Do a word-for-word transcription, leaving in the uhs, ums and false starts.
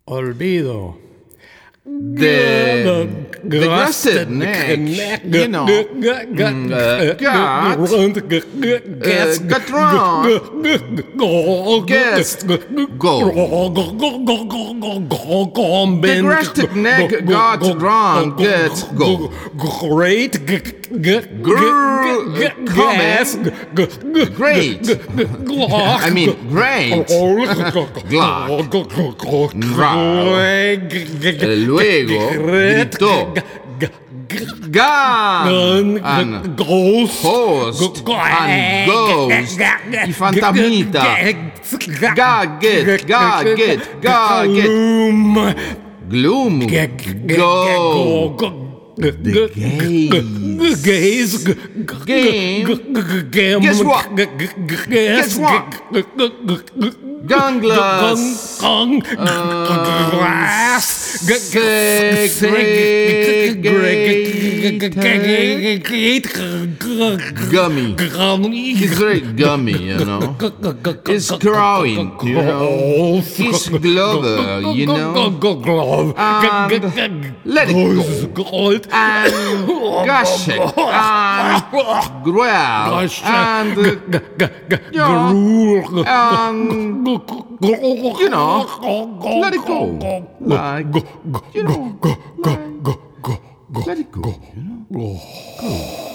Olvido. The, the gusset neck, you know, mm, uh, got, uh, got drunk, guessed, go. The gusset neck got drunk, gets go. Great, gas, great. I mean, great. Glad. Luego gritó Gun and Ghost and Ghost y Fantasmita. Gadget, Gadget, Gadget. Gloom, Go. The gaze. Gaze. Game. Guess what? Guess what? Gunglas, Gung, glass, gummy. He's very gummy, you know. He's growing, you know. He's Glover, you know. And let it go. And gush it. And growl. And, you know, and you know, let it go. Like, you know, like, let it go, you know. Go.